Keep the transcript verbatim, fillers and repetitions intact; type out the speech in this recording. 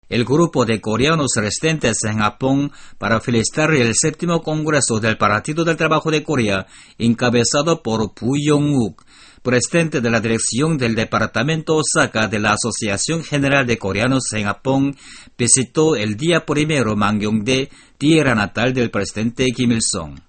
El grupo de coreanos residentes en Japón para felicitar el séptimo Congreso del Partido del Trabajo de Corea, encabezado por Bu Yong-uk, presidente de la dirección del Departamento Osaka de la Asociación General de Coreanos en Japón, visitó el día primero Mangyongdae, tierra natal del presidente Kim Il-sung.